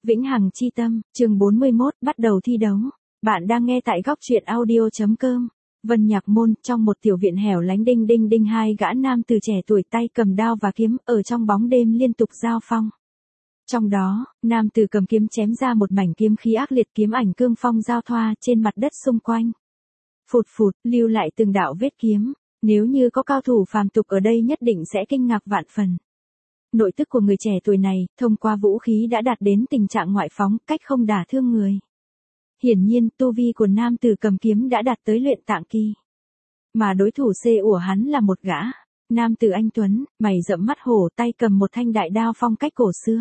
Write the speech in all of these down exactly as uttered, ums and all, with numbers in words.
Vĩnh Hằng Chi Tâm, chương bốn mươi mốt, bắt đầu thi đấu. Bạn đang nghe tại góc truyện audio chấm com. Vân Nhạc Môn, trong một tiểu viện hẻo lánh, đinh đinh đinh, hai gã nam từ trẻ tuổi tay cầm đao và kiếm, ở trong bóng đêm liên tục giao phong. Trong đó, nam từ cầm kiếm chém ra một mảnh kiếm khí ác liệt, kiếm ảnh cương phong giao thoa trên mặt đất xung quanh. Phụt phụt, lưu lại từng đạo vết kiếm, nếu như có cao thủ phàm tục ở đây nhất định sẽ kinh ngạc vạn phần. Nội tức của người trẻ tuổi này, thông qua vũ khí đã đạt đến tình trạng ngoại phóng, cách không đả thương người. Hiển nhiên, tu vi của nam tử cầm kiếm đã đạt tới luyện tạng kỳ. Mà đối thủ C của hắn là một gã, nam tử anh tuấn, mày rậm mắt hổ, tay cầm một thanh đại đao phong cách cổ xưa.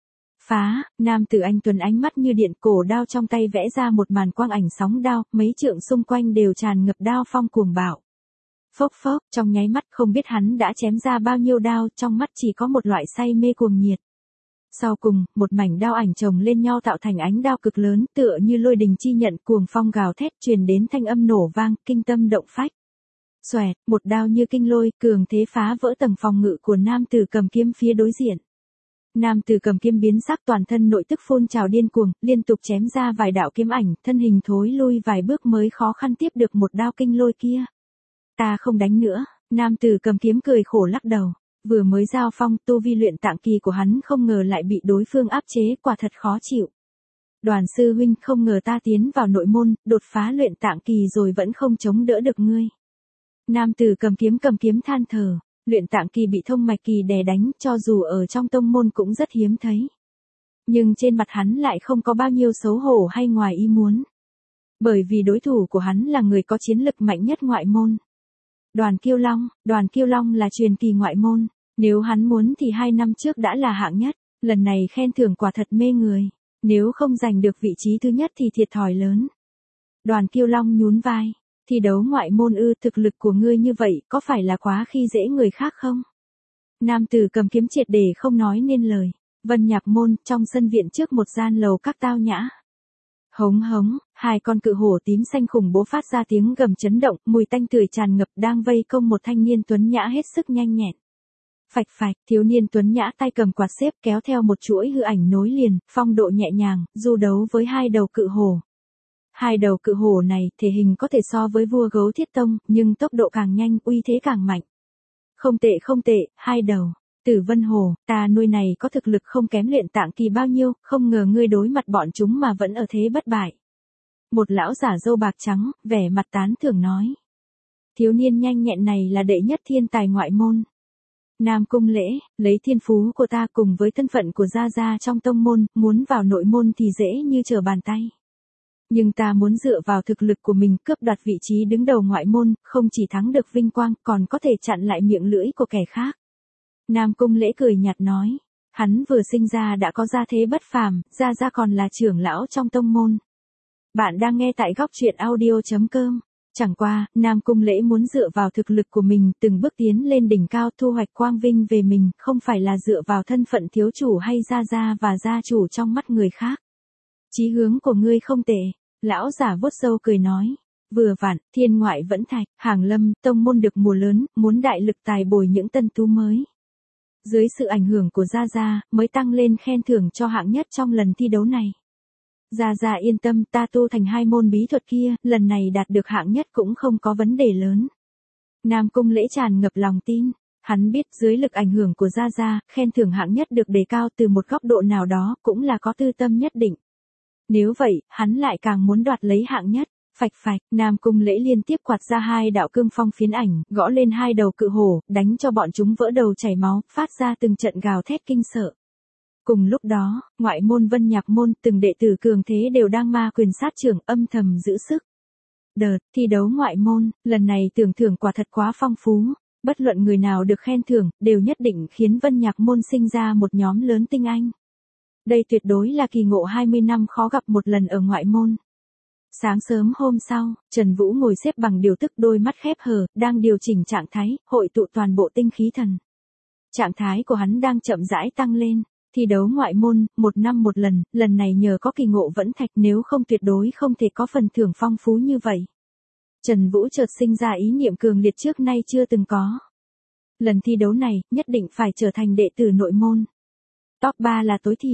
Phá, nam tử anh tuấn ánh mắt như điện, cổ đao trong tay vẽ ra một màn quang ảnh sóng đao, mấy trượng xung quanh đều tràn ngập đao phong cuồng bạo. Phốc phốc, trong nháy mắt không biết hắn đã chém ra bao nhiêu đao, trong mắt chỉ có một loại say mê cuồng nhiệt. Sau cùng, một mảnh đao ảnh chồng lên nhau tạo thành ánh đao cực lớn, tựa như lôi đình chi nhận, cuồng phong gào thét, truyền đến thanh âm nổ vang, kinh tâm động phách. Xoẹt, một đao như kinh lôi, cường thế phá vỡ tầng phòng ngự của nam tử cầm kiếm phía đối diện. Nam tử cầm kiếm biến sắc, toàn thân nội tức phun trào điên cuồng, liên tục chém ra vài đạo kiếm ảnh, thân hình thối lui vài bước mới khó khăn tiếp được một đao kinh lôi kia. Ta không đánh nữa, nam tử cầm kiếm cười khổ lắc đầu, vừa mới giao phong, tu vi luyện tạng kỳ của hắn không ngờ lại bị đối phương áp chế, quả thật khó chịu. Đoàn sư huynh, không ngờ ta tiến vào nội môn, đột phá luyện tạng kỳ rồi vẫn không chống đỡ được ngươi. Nam tử cầm kiếm cầm kiếm than thở, luyện tạng kỳ bị thông mạch kỳ đè đánh, cho dù ở trong tông môn cũng rất hiếm thấy. Nhưng trên mặt hắn lại không có bao nhiêu xấu hổ hay ngoài ý muốn. Bởi vì đối thủ của hắn là người có chiến lực mạnh nhất ngoại môn. Đoàn Kiêu Long, Đoàn Kiêu Long là truyền kỳ ngoại môn, nếu hắn muốn thì hai năm trước đã là hạng nhất, lần này khen thưởng quả thật mê người, nếu không giành được vị trí thứ nhất thì thiệt thòi lớn. Đoàn Kiêu Long nhún vai, thi đấu ngoại môn ư, thực lực của ngươi như vậy có phải là quá khi dễ người khác không? Nam tử cầm kiếm triệt để không nói nên lời. Vân Nhạc Môn, trong sân viện trước một gian lầu các tao nhã. Hống hống, hai con cự hổ tím xanh khủng bố phát ra tiếng gầm chấn động, mùi tanh tưởi tràn ngập, đang vây công một thanh niên tuấn nhã hết sức nhanh nhẹn. Phạch phạch, thiếu niên tuấn nhã tay cầm quạt xếp kéo theo một chuỗi hư ảnh nối liền, phong độ nhẹ nhàng, du đấu với hai đầu cự hổ. Hai đầu cự hổ này, thể hình có thể so với vua gấu Thiết Tông, nhưng tốc độ càng nhanh, uy thế càng mạnh. Không tệ không tệ, hai đầu. Tử Vân Hồ, ta nuôi này có thực lực không kém luyện tạng kỳ bao nhiêu, không ngờ ngươi đối mặt bọn chúng mà vẫn ở thế bất bại. Một lão giả râu bạc trắng, vẻ mặt tán thưởng nói. Thiếu niên nhanh nhẹn này là đệ nhất thiên tài ngoại môn. Nam Cung Lễ, lấy thiên phú của ta cùng với thân phận của Gia Gia trong tông môn, muốn vào nội môn thì dễ như trở bàn tay. Nhưng ta muốn dựa vào thực lực của mình cướp đoạt vị trí đứng đầu ngoại môn, không chỉ thắng được vinh quang, còn có thể chặn lại miệng lưỡi của kẻ khác. Nam Cung Lễ cười nhạt nói, hắn vừa sinh ra đã có gia thế bất phàm, Gia Gia còn là trưởng lão trong tông môn. Bạn đang nghe tại góc truyện audio chấm com. Chẳng qua, Nam Cung Lễ muốn dựa vào thực lực của mình từng bước tiến lên đỉnh cao, thu hoạch quang vinh về mình, không phải là dựa vào thân phận thiếu chủ hay Gia Gia và gia chủ trong mắt người khác. Chí hướng của ngươi không tệ, lão giả vuốt râu cười nói. Vừa vặn, thiên ngoại vẫn thạch, hàng lâm, tông môn được mùa lớn, muốn đại lực tài bồi những tân tú mới. Dưới sự ảnh hưởng của Gia Gia, mới tăng lên khen thưởng cho hạng nhất trong lần thi đấu này. Gia Gia yên tâm, ta tu thành hai môn bí thuật kia, lần này đạt được hạng nhất cũng không có vấn đề lớn. Nam Cung Lễ tràn ngập lòng tin, hắn biết dưới lực ảnh hưởng của Gia Gia, khen thưởng hạng nhất được đề cao từ một góc độ nào đó, cũng là có tư tâm nhất định. Nếu vậy, hắn lại càng muốn đoạt lấy hạng nhất. Phạch phạch, Nam Cung Lễ liên tiếp quạt ra hai đạo cương phong phiến ảnh, gõ lên hai đầu cự hổ, đánh cho bọn chúng vỡ đầu chảy máu, phát ra từng trận gào thét kinh sợ. Cùng lúc đó, ngoại môn Vân Nhạc Môn, từng đệ tử cường thế đều đang ma quyền sát trưởng, âm thầm giữ sức. Đợt, thi đấu ngoại môn, lần này tưởng thưởng quả thật quá phong phú, bất luận người nào được khen thưởng, đều nhất định khiến Vân Nhạc Môn sinh ra một nhóm lớn tinh anh. Đây tuyệt đối là kỳ ngộ hai mươi năm khó gặp một lần ở ngoại môn. Sáng sớm hôm sau, Trần Vũ ngồi xếp bằng điều tức, đôi mắt khép hờ, đang điều chỉnh trạng thái, hội tụ toàn bộ tinh khí thần. Trạng thái của hắn đang chậm rãi tăng lên, thi đấu ngoại môn, một năm một lần, lần này nhờ có kỳ ngộ vẫn thạch, nếu không tuyệt đối không thể có phần thưởng phong phú như vậy. Trần Vũ chợt sinh ra ý niệm cường liệt trước nay chưa từng có. Lần thi đấu này, nhất định phải trở thành đệ tử nội môn. Top ba là tối thiểu.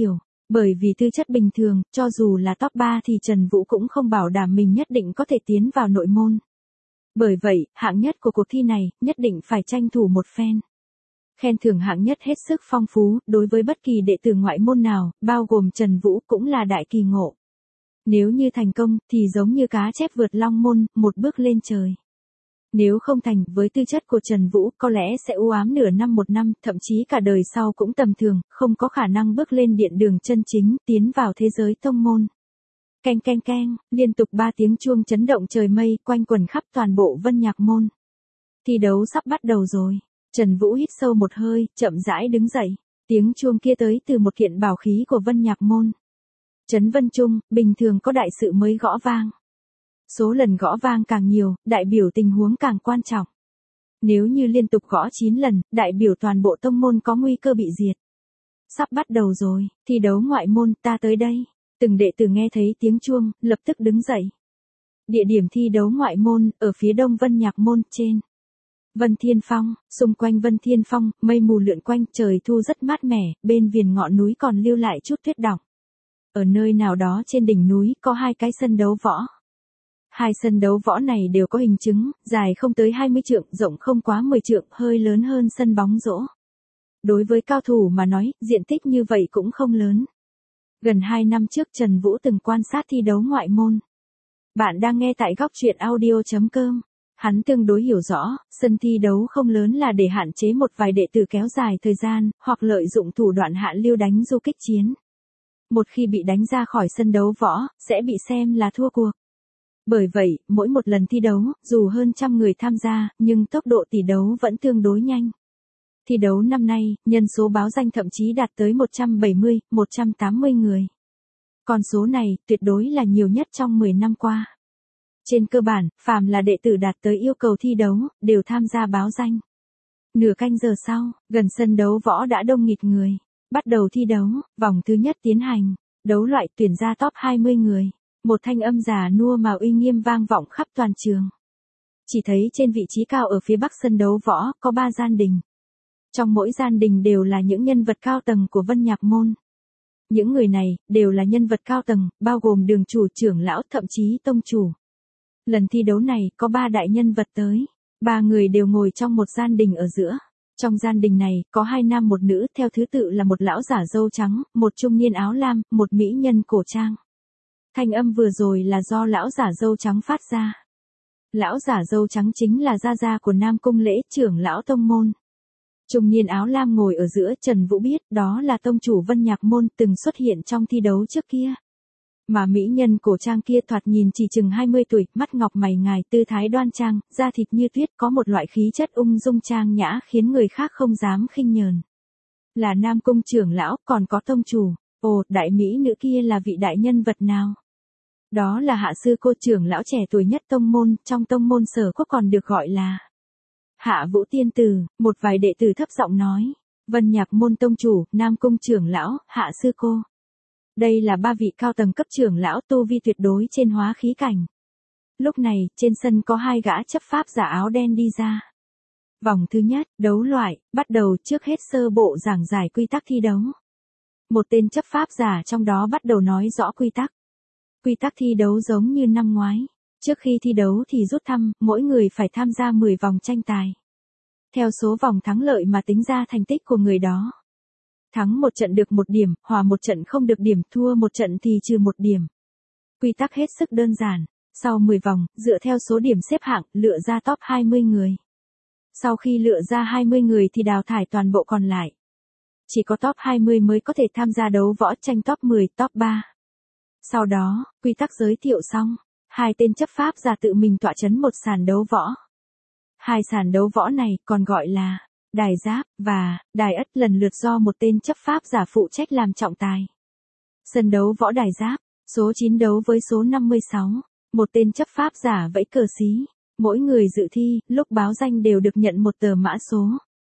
Bởi vì tư chất bình thường, cho dù là top ba thì Trần Vũ cũng không bảo đảm mình nhất định có thể tiến vào nội môn. Bởi vậy, hạng nhất của cuộc thi này, nhất định phải tranh thủ một phen. Khen thưởng hạng nhất hết sức phong phú, đối với bất kỳ đệ tử ngoại môn nào, bao gồm Trần Vũ cũng là đại kỳ ngộ. Nếu như thành công, thì giống như cá chép vượt long môn, một bước lên trời. Nếu không thành, với tư chất của Trần Vũ, có lẽ sẽ u ám nửa năm một năm, thậm chí cả đời sau cũng tầm thường, không có khả năng bước lên điện đường chân chính, tiến vào thế giới tông môn. Keng keng keng, liên tục ba tiếng chuông chấn động trời mây, quanh quẩn khắp toàn bộ Vân Nhạc Môn. Thi đấu sắp bắt đầu rồi. Trần Vũ hít sâu một hơi, chậm rãi đứng dậy. Tiếng chuông kia tới từ một kiện bảo khí của Vân Nhạc Môn. Trấn Vân Trung, bình thường có đại sự mới gõ vang. Số lần gõ vang càng nhiều, đại biểu tình huống càng quan trọng. Nếu như liên tục gõ chín lần, đại biểu toàn bộ tông môn có nguy cơ bị diệt. Sắp bắt đầu rồi, thi đấu ngoại môn, ta tới đây. Từng đệ tử nghe thấy tiếng chuông, lập tức đứng dậy. Địa điểm thi đấu ngoại môn, ở phía đông Vân Nhạc Môn, trên Vân Thiên Phong, xung quanh Vân Thiên Phong, mây mù lượn quanh, trời thu rất mát mẻ, bên viền ngọn núi còn lưu lại chút tuyết đọng. Ở nơi nào đó trên đỉnh núi, có hai cái sân đấu võ. Hai sân đấu võ này đều có hình chứng, dài không tới hai mươi trượng, rộng không quá mười trượng, hơi lớn hơn sân bóng rổ. Đối với cao thủ mà nói, diện tích như vậy cũng không lớn. Gần hai năm trước Trần Vũ từng quan sát thi đấu ngoại môn. Bạn đang nghe tại góc truyện audio chấm com. Hắn tương đối hiểu rõ, sân thi đấu không lớn là để hạn chế một vài đệ tử kéo dài thời gian, hoặc lợi dụng thủ đoạn hạ lưu đánh du kích chiến. Một khi bị đánh ra khỏi sân đấu võ, sẽ bị xem là thua cuộc. Bởi vậy, mỗi một lần thi đấu, dù hơn trăm người tham gia, nhưng tốc độ tỷ đấu vẫn tương đối nhanh. Thi đấu năm nay, nhân số báo danh thậm chí đạt tới một trăm bảy mươi, một trăm tám mươi người. Con số này, tuyệt đối là nhiều nhất trong mười năm qua. Trên cơ bản, phàm là đệ tử đạt tới yêu cầu thi đấu, đều tham gia báo danh. Nửa canh giờ sau, gần sân đấu võ đã đông nghịt người. Bắt đầu thi đấu, vòng thứ nhất tiến hành. Đấu loại tuyển ra top hai mươi người. Một thanh âm già nua mà uy nghiêm vang vọng khắp toàn trường. Chỉ thấy trên vị trí cao ở phía bắc sân đấu võ, có ba gian đình. Trong mỗi gian đình đều là những nhân vật cao tầng của Vân Nhạc Môn. Những người này, đều là nhân vật cao tầng, bao gồm đường chủ, trưởng lão, thậm chí tông chủ. Lần thi đấu này, có ba đại nhân vật tới. Ba người đều ngồi trong một gian đình ở giữa. Trong gian đình này, có hai nam một nữ, theo thứ tự là một lão giả râu trắng, một trung niên áo lam, một mỹ nhân cổ trang. Thanh âm vừa rồi là do lão giả râu trắng phát ra. Lão giả râu trắng chính là gia gia của Nam Cung Lễ, trưởng lão tông môn. Trung niên áo lam ngồi ở giữa, Trần Vũ biết, đó là tông chủ Vân Nhạc Môn từng xuất hiện trong thi đấu trước kia. Mà mỹ nhân cổ trang kia thoạt nhìn chỉ chừng hai mươi tuổi, mắt ngọc mày ngài, tư thái đoan trang, da thịt như tuyết, có một loại khí chất ung dung trang nhã khiến người khác không dám khinh nhờn. Là Nam Cung trưởng lão, còn có tông chủ. Ồ, đại mỹ nữ kia là vị đại nhân vật nào? Đó là Hạ sư cô, trưởng lão trẻ tuổi nhất tông môn, trong tông môn Sở Quốc còn được gọi là Hạ Vũ tiên tử. Một vài đệ tử thấp giọng nói. Vân Nhạc Môn tông chủ, Nam Cung trưởng lão, Hạ sư cô. Đây là ba vị cao tầng cấp trưởng lão, tu vi tuyệt đối trên hóa khí cảnh. Lúc này, trên sân có hai gã chấp pháp giả áo đen đi ra. Vòng thứ nhất, đấu loại, bắt đầu. Trước hết sơ bộ giảng giải quy tắc thi đấu. Một tên chấp pháp giả trong đó bắt đầu nói rõ quy tắc. Quy tắc thi đấu giống như năm ngoái. Trước khi thi đấu thì rút thăm, mỗi người phải tham gia mười vòng tranh tài. Theo số vòng thắng lợi mà tính ra thành tích của người đó. Thắng một trận được một điểm, hòa một trận không được điểm, thua một trận thì trừ một điểm. Quy tắc hết sức đơn giản. Sau mười vòng, dựa theo số điểm xếp hạng, lựa ra top hai mươi người. Sau khi lựa ra hai mươi người thì đào thải toàn bộ còn lại. Chỉ có top hai mươi mới có thể tham gia đấu võ tranh top mười, top ba. Sau đó, quy tắc giới thiệu xong, hai tên chấp pháp giả tự mình tọa chấn một sàn đấu võ. Hai sàn đấu võ này còn gọi là Đài Giáp và Đài Ất, lần lượt do một tên chấp pháp giả phụ trách làm trọng tài. Sân đấu võ Đài Giáp, số chín đấu với số năm mươi sáu, một tên chấp pháp giả vẫy cờ xí. Mỗi người dự thi, lúc báo danh đều được nhận một tờ mã số.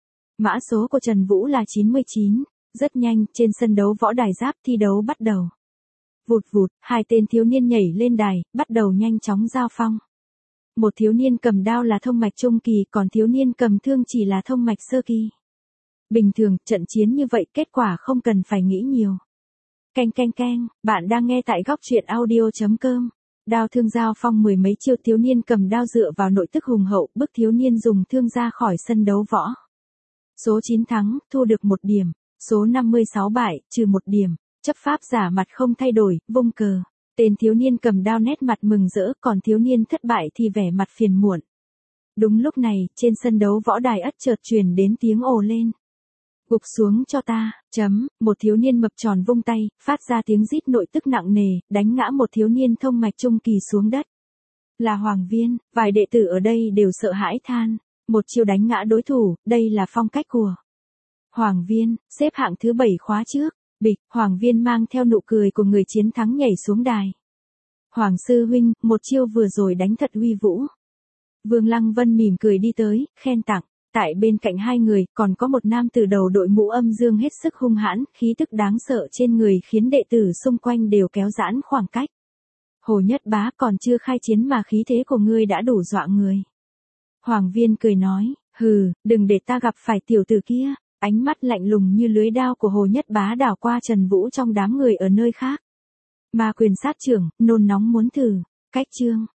Mã số của Trần Vũ là chín mươi chín. Rất nhanh, trên sân đấu võ Đài Giáp thi đấu bắt đầu. Vụt vụt, hai tên thiếu niên nhảy lên đài, bắt đầu nhanh chóng giao phong. Một thiếu niên cầm đao là thông mạch trung kỳ, còn thiếu niên cầm thương chỉ là thông mạch sơ kỳ. Bình thường, trận chiến như vậy kết quả không cần phải nghĩ nhiều. Keng keng keng, bạn đang nghe tại góc truyện audio chấm com. Đao thương giao phong mười mấy chiêu, thiếu niên cầm đao dựa vào nội tức hùng hậu, bức thiếu niên dùng thương ra khỏi sân đấu võ. Số chín thắng, thu được một điểm. Số năm mươi sáu bại, trừ một điểm. Chấp pháp giả mặt không thay đổi, vung cờ. Tên thiếu niên cầm đao nét mặt mừng rỡ, còn thiếu niên thất bại thì vẻ mặt phiền muộn. Đúng lúc này, trên sân đấu võ đài ất chợt truyền đến tiếng ồ lên. Gục xuống cho ta, chấm, một thiếu niên mập tròn vung tay, phát ra tiếng rít nội tức nặng nề, đánh ngã một thiếu niên thông mạch trung kỳ xuống đất. Là Hoàng Viên, vài đệ tử ở đây đều sợ hãi than, một chiêu đánh ngã đối thủ, đây là phong cách của Hoàng Viên, xếp hạng thứ bảy khóa trước, bịch, Hoàng Viên mang theo nụ cười của người chiến thắng nhảy xuống đài. Hoàng sư huynh, một chiêu vừa rồi đánh thật uy vũ. Vương Lăng Vân mỉm cười đi tới, khen tặng. Tại bên cạnh hai người, còn có một nam tử đầu đội mũ âm dương hết sức hung hãn, khí tức đáng sợ trên người khiến đệ tử xung quanh đều kéo giãn khoảng cách. Hồ Nhất Bá, còn chưa khai chiến mà khí thế của ngươi đã đủ dọa người. Hoàng Viên cười nói, hừ, đừng để ta gặp phải tiểu tử kia. Ánh mắt lạnh lùng như lưới đao của Hồ Nhất Bá đảo qua Trần Vũ trong đám người ở nơi khác. Ma quyền sát trưởng, nôn nóng muốn thử. Cách chương